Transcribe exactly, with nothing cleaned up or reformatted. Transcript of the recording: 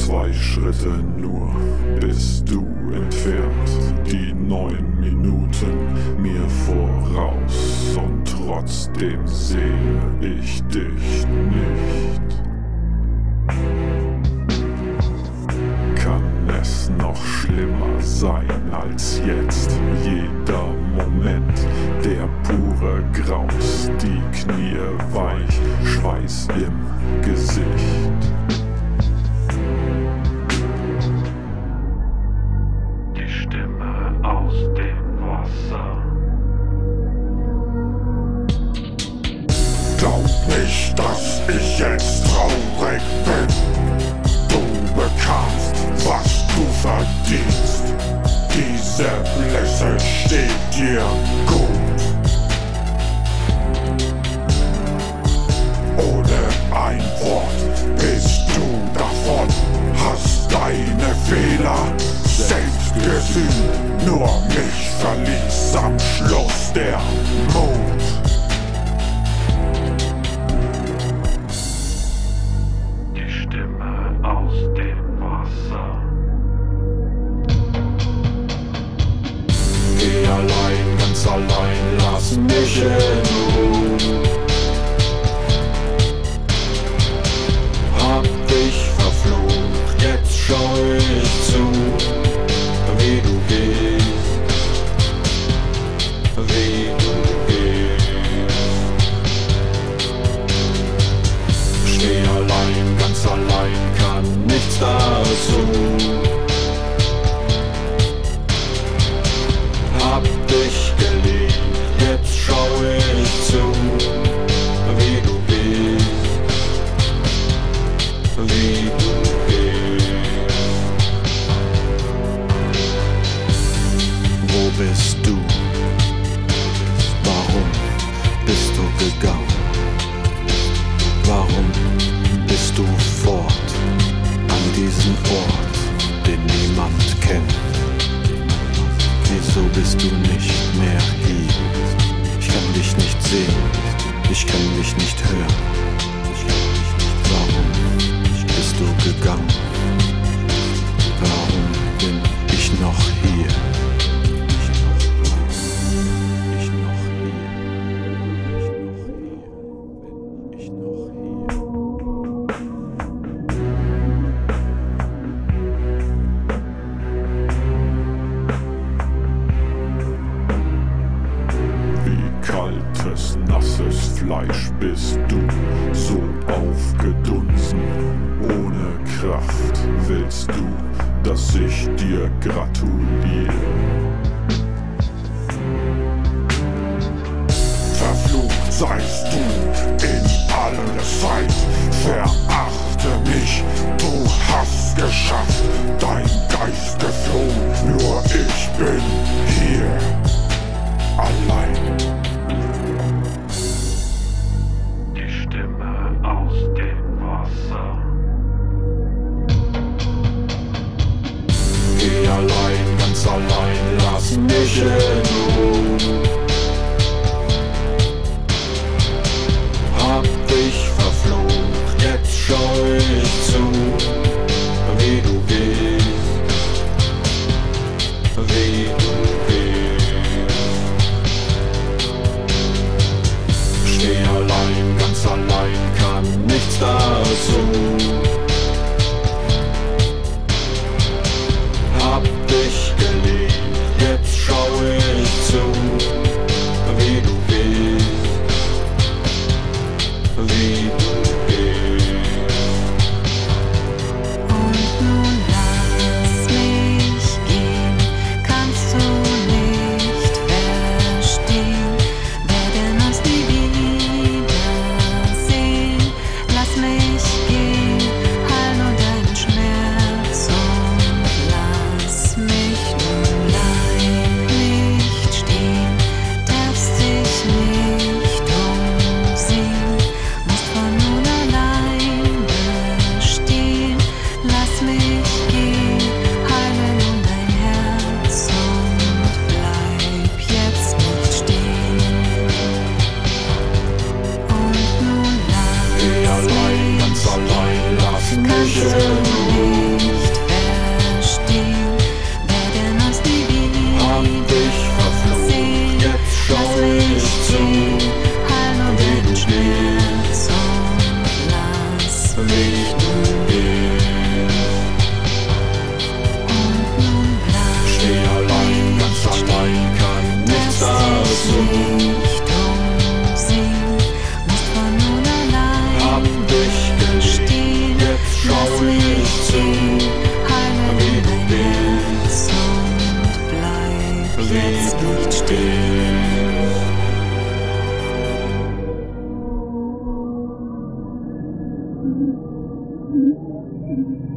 Zwei Schritte nur bist du entfernt, die neun Minuten mir voraus, und trotzdem sehe ich dich nicht. Kann es noch schlimmer sein als jetzt? Jeder Moment, der pure Graus, die Knie weich, Schweiß im Gesicht. Aus dem Wasser. Glaub nicht, dass ich jetzt traurig bin. Du bekamst, was du verdienst. Diese Blesse steht dir gut. Ohne ein Wort bist du davon, hast deine Fehler selbst gesühnt, nur mich verließ am Schluss der Mut. Die Stimme aus dem Wasser. Geh allein, ganz allein, lass mich in Ruhe. Hab dich verflucht, jetzt schau ich zu, wie du gehst, wie du gehst. Steh allein, ganz allein, kann nichts dazu. Hab dich geliebt, jetzt schau ich zu, wie du gehst, wie du gehst. Wo bist du? Warum bist du gegangen? Warum bist du fort an diesen Ort, den niemand kennt? Wieso bist du nicht mehr hier? Ich kann dich nicht sehen, ich kann dich nicht hören. Warum bist du gegangen? Warum bin ich noch hier? Kaltes, nasses Fleisch bist du, so aufgedunsen, ohne Kraft willst du, dass ich dir gratuliere. Verflucht seist du in aller Zeit, verachte mich, du hast geschafft, dein Geist geflohen, nur ich bin hier, allein. Aus dem Wasser. Geh allein, ganz allein, lass mich in Ruhe. Hab dich verflucht, jetzt schau ich zu, wie du gehst, wie du gehst. Steh allein, ganz allein, kann nichts dazu. Hab dich geliebt, jetzt schau ich zu, wie du gehst, wie du gehst. Und nun lass mich gehen, kannst du nicht verstehen, werden uns nie wiedersehen. Lass mich gehen, heil nur deinen Schmerz und lass mich nun allein nicht stehen. Darfst dich nicht umsehen, musst von nun allein bestehen. Lass mich gehen, heile nun dein Herz und bleib jetzt nicht stehen. Und nun Geh lass allein, ganz mich allein, lass mich kannst in du Ruhe. nicht Steh allein, ganz allein, kann nichts dazu. Hab dich geliebt, jetzt schau ich zu, wie du bist, wie du stehst.